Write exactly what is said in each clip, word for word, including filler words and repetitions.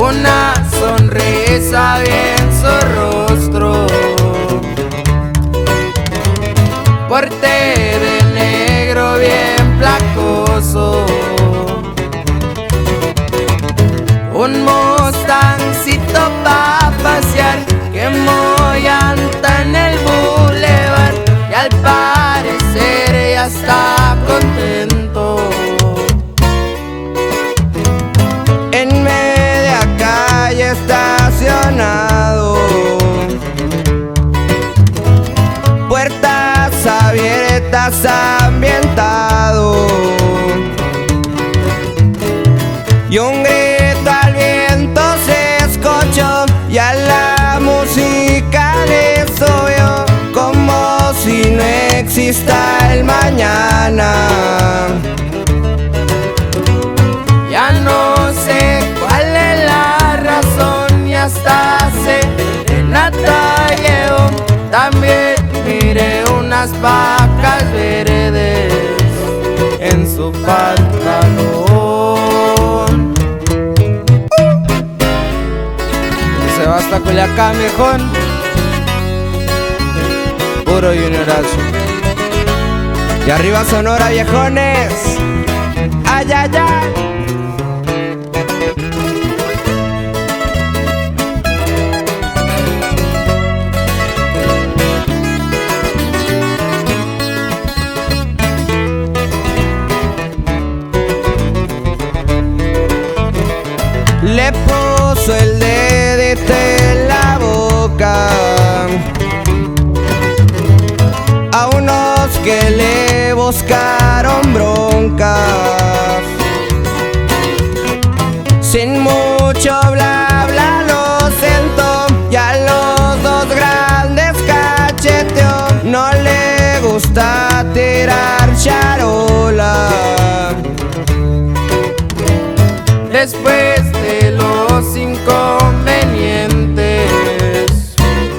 una sonrisa bien su rostro. Porte de negro bien placoso, un Mustangcito pa' pasear, quemó llanta en el bulevar y al parecer ya está contento. En media calle estacionado, puertas abiertas, ambientado, y un grito al viento se escuchó y a la música le subió, como si no exista el mañana. Ya no sé cuál es la razón y hasta serenata llevo. También miré unas vacas verdes en su pantalón. Se va hasta Culiacán, viejón. Puro juniorazo. Y arriba Sonora, viejones. Ay, ay, ay. Le puso el dedito en la boca a unos que le buscaron broncas. Sin mucho bla bla lo sentó y a los dos grandes cacheteó. No le gusta tirar charola. Después de los inconvenientes,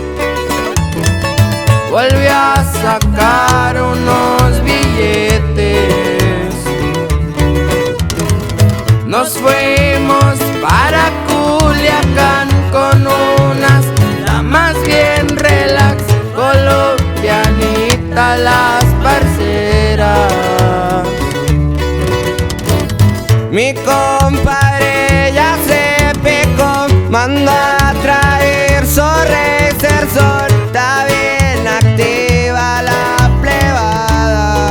volvió a sacar unos billetes. Nos fuimos para Culiacán con unas damas bien relax, colombianitas las parceras. Mi compadre ya se picó, mandó a traer su Racer Sol. Está bien activa la plebada.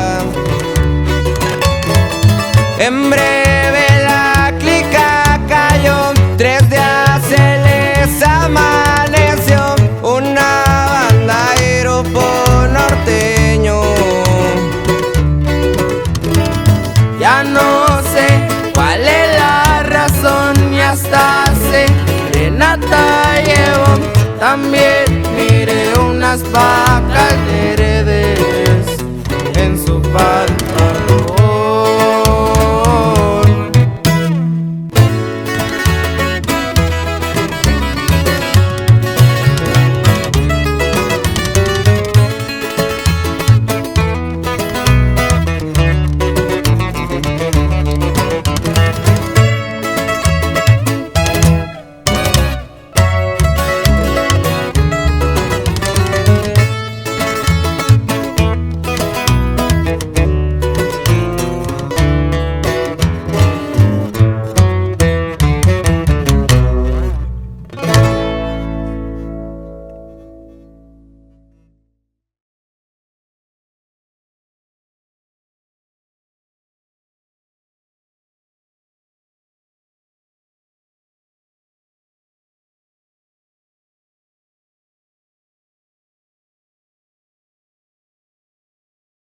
En breve la clica cayó, tres días se les amaneció. Una banda de grupo norteño. Ya no sé cuál es la razón y hasta serenata llevo. También miré unas vacas